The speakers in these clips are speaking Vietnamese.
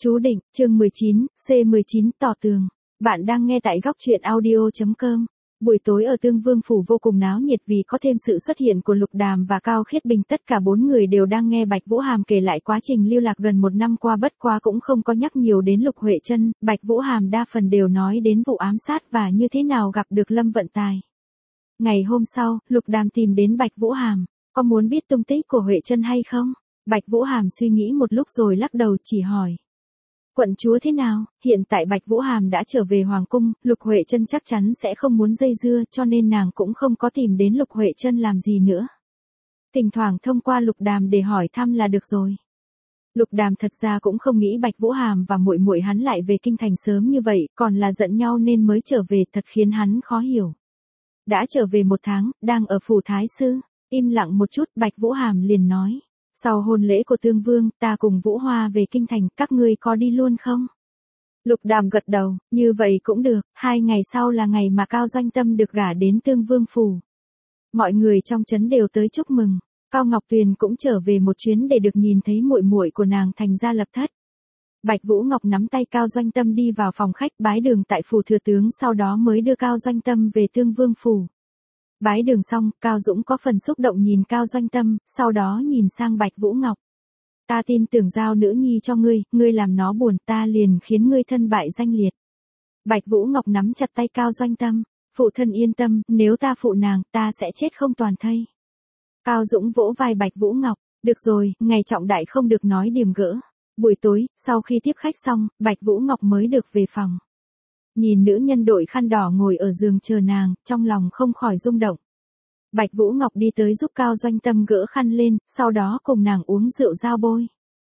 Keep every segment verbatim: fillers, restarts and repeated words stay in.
Chú định, chương mười chín, C mười chín tỏ tường. Bạn đang nghe tại góc truyện audio.com. Buổi tối ở Tương Vương Phủ vô cùng náo nhiệt vì có thêm sự xuất hiện của Lục Đàm và Cao Khiết Bình. Tất cả bốn người đều đang nghe Bạch Vũ Hàm kể lại quá trình lưu lạc gần một năm qua, bất quá cũng không có nhắc nhiều đến Lục Huệ Trân. Bạch Vũ Hàm đa phần đều nói đến vụ ám sát và như thế nào gặp được Lâm Vận Tài. Ngày hôm sau, Lục Đàm tìm đến Bạch Vũ Hàm. Có muốn biết tung tích của Huệ Trân hay không? Bạch Vũ Hàm suy nghĩ một lúc rồi lắc đầu, chỉ hỏi. Quận chúa thế nào? Hiện tại Bạch Vũ Hàm đã trở về Hoàng cung, Lục Huệ Trân chắc chắn sẽ không muốn dây dưa, cho nên nàng cũng không có tìm đến Lục Huệ Trân làm gì nữa. Thỉnh thoảng thông qua Lục Đàm để hỏi thăm là được rồi. Lục Đàm thật ra cũng không nghĩ Bạch Vũ Hàm và muội muội hắn lại về kinh thành sớm như vậy, còn là giận nhau nên mới trở về, thật khiến hắn khó hiểu. Đã trở về một tháng, đang ở phủ thái sư. Im lặng một chút, Bạch Vũ Hàm liền nói. Sau hôn lễ của Tương Vương, ta cùng Vũ Hoa về kinh thành, các ngươi có đi luôn không? Lục Đàm gật đầu, như vậy cũng được, hai ngày sau là ngày mà Cao Doanh Tâm được gả đến Tương Vương Phủ. Mọi người trong trấn đều tới chúc mừng, Cao Ngọc Tuyền cũng trở về một chuyến để được nhìn thấy muội muội của nàng thành gia lập thất. Bạch Vũ Ngọc nắm tay Cao Doanh Tâm đi vào phòng khách bái đường tại phủ thừa tướng, sau đó mới đưa Cao Doanh Tâm về Tương Vương Phủ. Bái đường xong, Cao Dũng có phần xúc động nhìn Cao Doanh Tâm, sau đó nhìn sang Bạch Vũ Ngọc. Ta tin tưởng giao nữ nhi cho ngươi, ngươi làm nó buồn, ta liền khiến ngươi thân bại danh liệt. Bạch Vũ Ngọc nắm chặt tay Cao Doanh Tâm, phụ thân yên tâm, nếu ta phụ nàng, ta sẽ chết không toàn thây. Cao Dũng vỗ vai Bạch Vũ Ngọc, được rồi, ngày trọng đại không được nói điềm gỡ. Buổi tối, sau khi tiếp khách xong, Bạch Vũ Ngọc mới được về phòng. Nhìn nữ nhân đội khăn đỏ ngồi ở giường chờ nàng, trong lòng không khỏi rung động. Bạch Vũ Ngọc đi tới giúp Cao Doanh Tâm gỡ khăn lên, sau đó cùng nàng uống rượu giao bôi.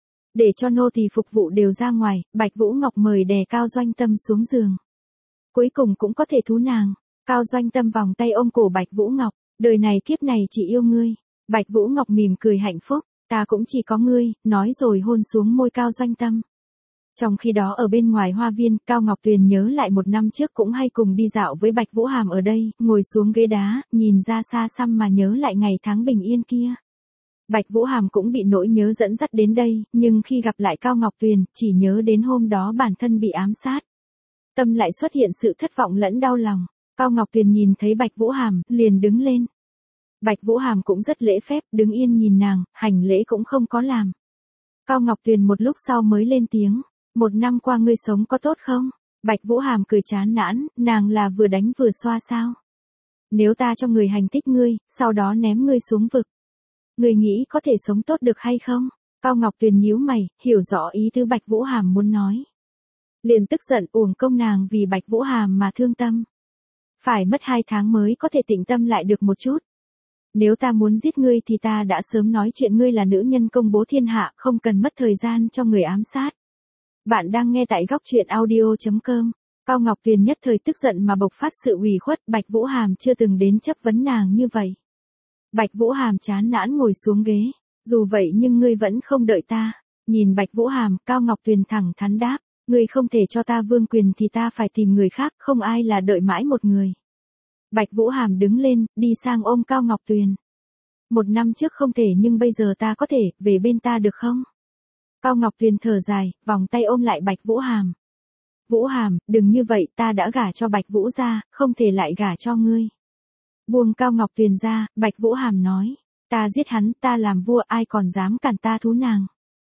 Để cho nô tỳ phục vụ đều ra ngoài, Bạch Vũ Ngọc mời đè Cao Doanh Tâm xuống giường. Cuối cùng cũng có thể thú nàng. Cao Doanh Tâm vòng tay ôm cổ Bạch Vũ Ngọc, đời này kiếp này chỉ yêu ngươi. Bạch Vũ Ngọc mỉm cười hạnh phúc, ta cũng chỉ có ngươi, nói rồi hôn xuống môi Cao Doanh Tâm. Trong khi đó ở bên ngoài hoa viên, Cao Ngọc Tuyền nhớ lại một năm trước cũng hay cùng đi dạo với Bạch Vũ Hàm ở đây, ngồi xuống ghế đá, nhìn ra xa xăm mà nhớ lại ngày tháng bình yên kia. Bạch Vũ Hàm cũng bị nỗi nhớ dẫn dắt đến đây, nhưng khi gặp lại Cao Ngọc Tuyền, chỉ nhớ đến hôm đó bản thân bị ám sát. Tâm lại xuất hiện sự thất vọng lẫn đau lòng. Cao Ngọc Tuyền nhìn thấy Bạch Vũ Hàm, liền đứng lên. Bạch Vũ Hàm cũng rất lễ phép, đứng yên nhìn nàng, hành lễ cũng không có làm. Cao Ngọc Tuyền một lúc sau mới lên tiếng. Một năm qua ngươi sống có tốt không? Bạch Vũ Hàm cười chán nản, nàng là vừa đánh vừa xoa sao? Nếu ta cho người hành thích ngươi, sau đó ném ngươi xuống vực, ngươi nghĩ có thể sống tốt được hay không? Cao Ngọc Tuyền nhíu mày, hiểu rõ ý tứ Bạch Vũ Hàm muốn nói. Liền tức giận, uổng công nàng vì Bạch Vũ Hàm mà thương tâm. Phải mất hai tháng mới có thể tĩnh tâm lại được một chút. Nếu ta muốn giết ngươi thì ta đã sớm nói chuyện ngươi là nữ nhân công bố thiên hạ, không cần mất thời gian cho người ám sát. Bạn đang nghe tại góc truyện audio.com. Cao Ngọc Tuyền nhất thời tức giận mà bộc phát sự ủy khuất, Bạch Vũ Hàm chưa từng đến chất vấn nàng như vậy. Bạch Vũ Hàm chán nản ngồi xuống ghế. Dù vậy nhưng ngươi vẫn không đợi ta. Nhìn Bạch Vũ Hàm, Cao Ngọc Tuyền thẳng thắn đáp. Ngươi không thể cho ta vương quyền thì ta phải tìm người khác, không ai là đợi mãi một người. Bạch Vũ Hàm đứng lên, đi sang ôm Cao Ngọc Tuyền. Một năm trước không thể nhưng bây giờ ta có thể, về bên ta được không? Cao Ngọc Tuyền thở dài, vòng tay ôm lại Bạch Vũ Hàm. Vũ Hàm, đừng như vậy, ta đã gả cho Bạch Vũ ra, không thể lại gả cho ngươi. Buông Cao Ngọc Tuyền ra, Bạch Vũ Hàm nói. Ta giết hắn, ta làm vua, ai còn dám cản ta thú nàng.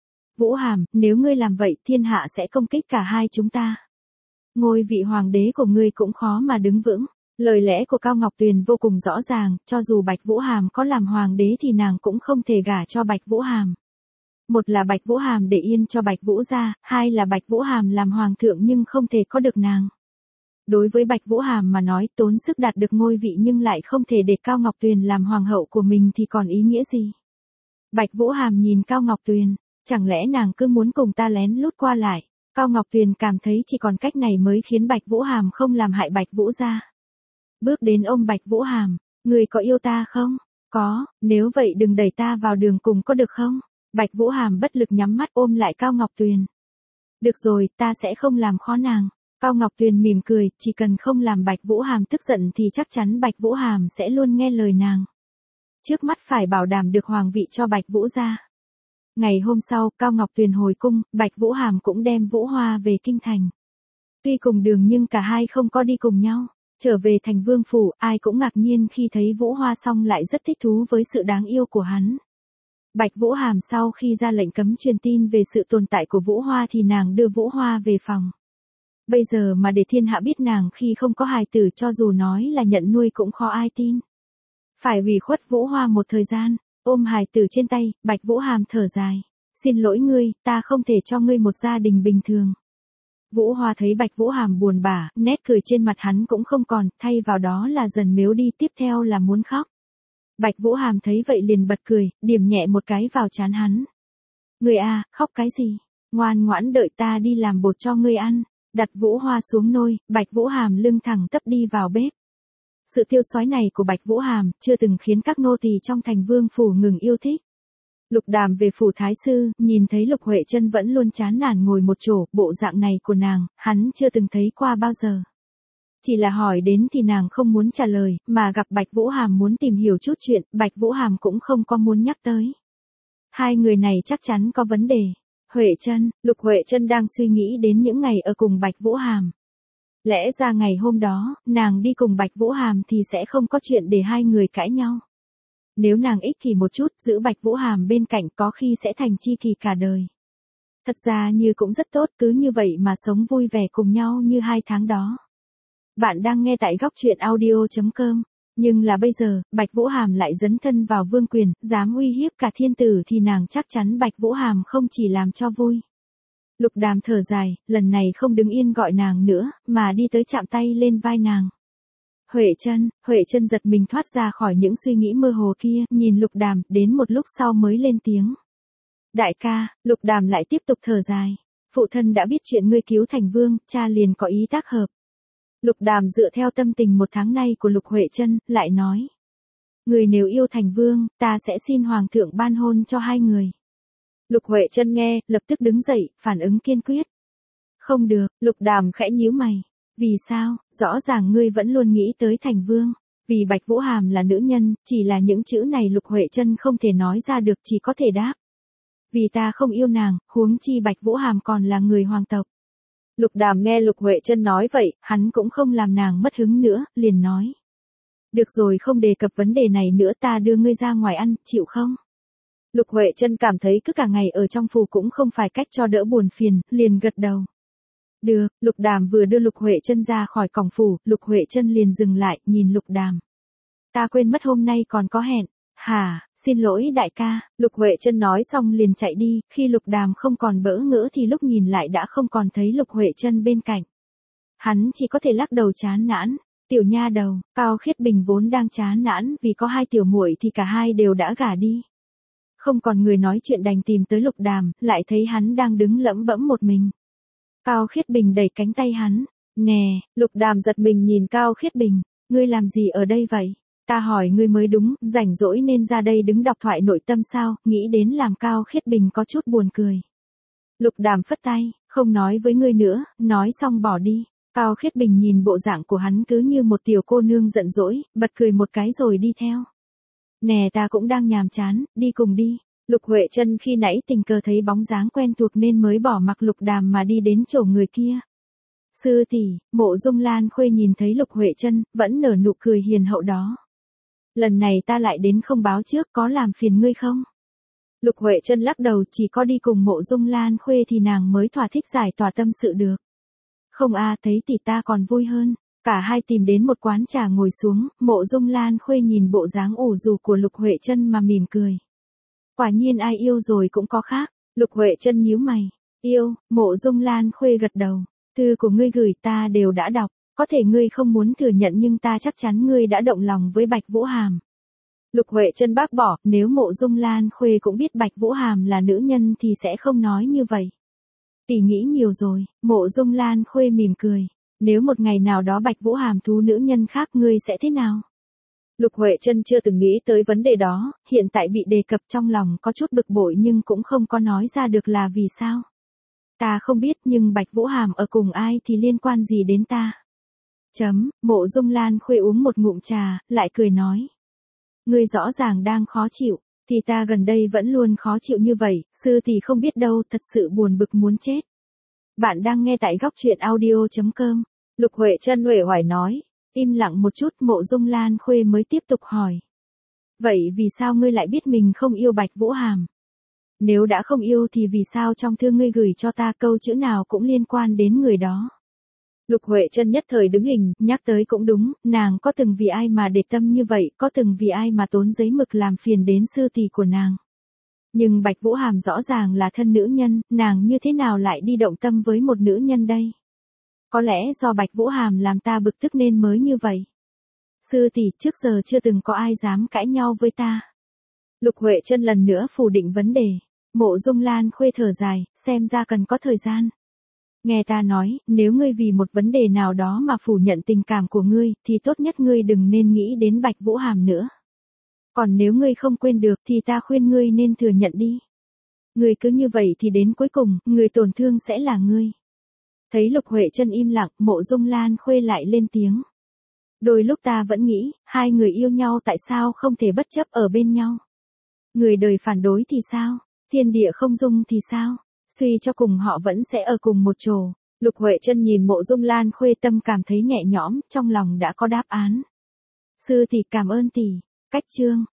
Vũ Hàm, nếu ngươi làm vậy, thiên hạ sẽ công kích cả hai chúng ta. Ngôi vị hoàng đế của ngươi cũng khó mà đứng vững. Lời lẽ của Cao Ngọc Tuyền vô cùng rõ ràng, cho dù Bạch Vũ Hàm có làm hoàng đế thì nàng cũng không thể gả cho Bạch Vũ Hàm. Một là Bạch Vũ Hàm để yên cho Bạch Vũ ra, hai là Bạch Vũ Hàm làm hoàng thượng nhưng không thể có được nàng. Đối với Bạch Vũ Hàm mà nói, tốn sức đạt được ngôi vị nhưng lại không thể để Cao Ngọc Tuyền làm hoàng hậu của mình thì còn ý nghĩa gì? Bạch Vũ Hàm nhìn Cao Ngọc Tuyền, chẳng lẽ nàng cứ muốn cùng ta lén lút qua lại? Cao Ngọc Tuyền cảm thấy chỉ còn cách này mới khiến Bạch Vũ Hàm không làm hại Bạch Vũ ra. Bước đến ôm Bạch Vũ Hàm, ngươi có yêu ta không? Có, nếu vậy đừng đẩy ta vào đường cùng có được không? Bạch Vũ Hàm bất lực nhắm mắt ôm lại Cao Ngọc Tuyền. Được rồi, ta sẽ không làm khó nàng. Cao Ngọc Tuyền mỉm cười, chỉ cần không làm Bạch Vũ Hàm tức giận thì chắc chắn Bạch Vũ Hàm sẽ luôn nghe lời nàng. Trước mắt phải bảo đảm được hoàng vị cho Bạch Vũ ra. Ngày hôm sau, Cao Ngọc Tuyền hồi cung, Bạch Vũ Hàm cũng đem Vũ Hoa về kinh thành. Tuy cùng đường nhưng cả hai không có đi cùng nhau. Trở về thành vương phủ, ai cũng ngạc nhiên khi thấy Vũ Hoa xong lại rất thích thú với sự đáng yêu của hắn. Bạch Vũ Hàm sau khi ra lệnh cấm truyền tin về sự tồn tại của Vũ Hoa thì nàng đưa Vũ Hoa về phòng. Bây giờ mà để thiên hạ biết nàng khi không có hài tử cho dù nói là nhận nuôi cũng khó ai tin. Phải ủy khuất Vũ Hoa một thời gian, ôm hài tử trên tay, Bạch Vũ Hàm thở dài. Xin lỗi ngươi, ta không thể cho ngươi một gia đình bình thường. Vũ Hoa thấy Bạch Vũ Hàm buồn bã, nét cười trên mặt hắn cũng không còn, thay vào đó là dần mếu đi, tiếp theo là muốn khóc. Bạch Vũ Hàm thấy vậy liền bật cười, điểm nhẹ một cái vào trán hắn. Ngươi à, khóc cái gì? Ngoan ngoãn đợi ta đi làm bột cho ngươi ăn. Đặt Vũ Hoa xuống nôi, Bạch Vũ Hàm lưng thẳng tắp đi vào bếp. Sự tiêu sói này của Bạch Vũ Hàm chưa từng khiến các nô tỳ trong thành vương phủ ngừng yêu thích. Lục Đàm về phủ thái sư, nhìn thấy Lục Huệ Chân vẫn luôn chán nản ngồi một chỗ, bộ dạng này của nàng, hắn chưa từng thấy qua bao giờ. Chỉ là hỏi đến thì nàng không muốn trả lời, mà gặp Bạch Vũ Hàm muốn tìm hiểu chút chuyện, Bạch Vũ Hàm cũng không có muốn nhắc tới. Hai người này chắc chắn có vấn đề. Huệ Chân, Lục Huệ Chân đang suy nghĩ đến những ngày ở cùng Bạch Vũ Hàm. Lẽ ra ngày hôm đó, nàng đi cùng Bạch Vũ Hàm thì sẽ không có chuyện để hai người cãi nhau. Nếu nàng ích kỷ một chút, giữ Bạch Vũ Hàm bên cạnh có khi sẽ thành tri kỷ cả đời. Thật ra như cũng rất tốt, cứ như vậy mà sống vui vẻ cùng nhau như hai tháng đó. Bạn đang nghe tại góc truyện audio chấm com. Nhưng là bây giờ, Bạch Vũ Hàm lại dấn thân vào vương quyền, dám uy hiếp cả thiên tử thì nàng chắc chắn Bạch Vũ Hàm không chỉ làm cho vui. Lục Đàm thở dài, lần này không đứng yên gọi nàng nữa, mà đi tới chạm tay lên vai nàng. Huệ Chân, Huệ Chân giật mình thoát ra khỏi những suy nghĩ mơ hồ kia, nhìn Lục Đàm, đến một lúc sau mới lên tiếng. Đại ca, Lục Đàm lại tiếp tục thở dài. Phụ thân đã biết chuyện ngươi cứu thành vương, cha liền có ý tác hợp. Lục Đàm dựa theo tâm tình một tháng nay của Lục Huệ Chân, lại nói. Người nếu yêu thành vương, ta sẽ xin hoàng thượng ban hôn cho hai người. Lục Huệ Chân nghe, lập tức đứng dậy, phản ứng kiên quyết. Không được, Lục Đàm khẽ nhíu mày. Vì sao, rõ ràng ngươi vẫn luôn nghĩ tới thành vương. Vì Bạch Vũ Hàm là nữ nhân, chỉ là những chữ này Lục Huệ Chân không thể nói ra được, chỉ có thể đáp. Vì ta không yêu nàng, huống chi Bạch Vũ Hàm còn là người hoàng tộc. Lục Đàm nghe Lục Huệ Chân nói vậy, hắn cũng không làm nàng mất hứng nữa, liền nói. Được rồi, không đề cập vấn đề này nữa, ta đưa ngươi ra ngoài ăn, chịu không? Lục Huệ Chân cảm thấy cứ cả ngày ở trong phủ cũng không phải cách cho đỡ buồn phiền, liền gật đầu. Được, Lục Đàm vừa đưa Lục Huệ Chân ra khỏi cổng phủ, Lục Huệ Chân liền dừng lại, nhìn Lục Đàm. Ta quên mất hôm nay còn có hẹn. Hả, xin lỗi đại ca, Lục Huệ Chân nói xong liền chạy đi, khi Lục Đàm không còn bỡ ngỡ thì lúc nhìn lại đã không còn thấy Lục Huệ Chân bên cạnh. Hắn chỉ có thể lắc đầu chán nản, tiểu nha đầu, Cao Khiết Bình vốn đang chán nản vì có hai tiểu muội thì cả hai đều đã gả đi. Không còn người nói chuyện đành tìm tới Lục Đàm, lại thấy hắn đang đứng lẩm bẩm một mình. Cao Khiết Bình đẩy cánh tay hắn, nè, Lục Đàm giật mình nhìn Cao Khiết Bình, ngươi làm gì ở đây vậy? Ta hỏi ngươi mới đúng, rảnh rỗi nên ra đây đứng đọc thoại nội tâm sao, nghĩ đến làm Cao Khiết Bình có chút buồn cười. Lục Đàm phất tay, không nói với ngươi nữa, nói xong bỏ đi. Cao Khiết Bình nhìn bộ dạng của hắn cứ như một tiểu cô nương giận dỗi, bật cười một cái rồi đi theo. Nè, ta cũng đang nhàm chán, đi cùng đi. Lục Huệ Chân khi nãy tình cờ thấy bóng dáng quen thuộc nên mới bỏ mặc Lục Đàm mà đi đến chỗ người kia. Sư tỷ, Mộ Dung Lan Khuê nhìn thấy Lục Huệ Chân, vẫn nở nụ cười hiền hậu đó. Lần này ta lại đến không báo trước, có làm phiền ngươi không? Lục Huệ Chân lắc đầu, chỉ có đi cùng Mộ Dung Lan Khuê thì nàng mới thỏa thích giải tỏa tâm sự được. Không a, thấy tỷ ta còn vui hơn. Cả hai tìm đến một quán trà ngồi xuống, Mộ Dung Lan Khuê nhìn bộ dáng ủ rũ của Lục Huệ Chân mà mỉm cười. Quả nhiên ai yêu rồi cũng có khác. Lục Huệ Chân nhíu mày. Yêu, Mộ Dung Lan Khuê gật đầu. Thư của ngươi gửi ta đều đã đọc. Có thể ngươi không muốn thừa nhận nhưng ta chắc chắn ngươi đã động lòng với Bạch Vũ Hàm. Lục Huệ Chân bác bỏ, nếu Mộ Dung Lan Khuê cũng biết Bạch Vũ Hàm là nữ nhân thì sẽ không nói như vậy. Tỷ nghĩ nhiều rồi, Mộ Dung Lan Khuê mỉm cười. Nếu một ngày nào đó Bạch Vũ Hàm thú nữ nhân khác ngươi sẽ thế nào? Lục Huệ Chân chưa từng nghĩ tới vấn đề đó, hiện tại bị đề cập trong lòng có chút bực bội nhưng cũng không có nói ra được là vì sao. Ta không biết nhưng Bạch Vũ Hàm ở cùng ai thì liên quan gì đến ta. Chấm, Mộ Dung Lan Khuê uống một ngụm trà, lại cười nói. Ngươi rõ ràng đang khó chịu, Thì ta gần đây vẫn luôn khó chịu như vậy, sư tỷ không biết đâu, thật sự buồn bực muốn chết. Bạn đang nghe tại góc truyện audio.com. Lục Huệ Trân uể oải nói. Im lặng một chút, Mộ Dung Lan Khuê mới tiếp tục hỏi. Vậy vì sao ngươi lại biết mình không yêu Bạch Vũ Hàm? Nếu đã không yêu thì vì sao trong thư ngươi gửi cho ta câu chữ nào cũng liên quan đến người đó? Lục Huệ Trân nhất thời đứng hình, nhắc tới cũng đúng, nàng có từng vì ai mà để tâm như vậy, có từng vì ai mà tốn giấy mực làm phiền đến sư tỷ của nàng. Nhưng Bạch Vũ Hàm rõ ràng là thân nữ nhân, nàng như thế nào lại đi động tâm với một nữ nhân đây? Có lẽ do Bạch Vũ Hàm làm ta bực tức nên mới như vậy. Sư tỷ, trước giờ chưa từng có ai dám cãi nhau với ta. Lục Huệ Trân lần nữa phủ định vấn đề. Mộ Dung Lan Khuê thở dài, xem ra cần có thời gian. Nghe ta nói, nếu ngươi vì một vấn đề nào đó mà phủ nhận tình cảm của ngươi, thì tốt nhất ngươi đừng nên nghĩ đến Bạch Vũ Hàm nữa. Còn nếu ngươi không quên được thì ta khuyên ngươi nên thừa nhận đi. Ngươi cứ như vậy thì đến cuối cùng, người tổn thương sẽ là ngươi. Thấy Lục Huệ Trân im lặng, Mộ Dung Lan Khuê lại lên tiếng. Đôi lúc ta vẫn nghĩ, hai người yêu nhau tại sao không thể bất chấp ở bên nhau? Người đời phản đối thì sao? Thiên địa không dung thì sao? Suy cho cùng họ vẫn sẽ ở cùng một chỗ. Lục Huệ Trân nhìn Mộ Dung Lan Khuê, tâm cảm thấy nhẹ nhõm, trong lòng đã có đáp án. Sư tỷ, cảm ơn tỷ. Cách chương.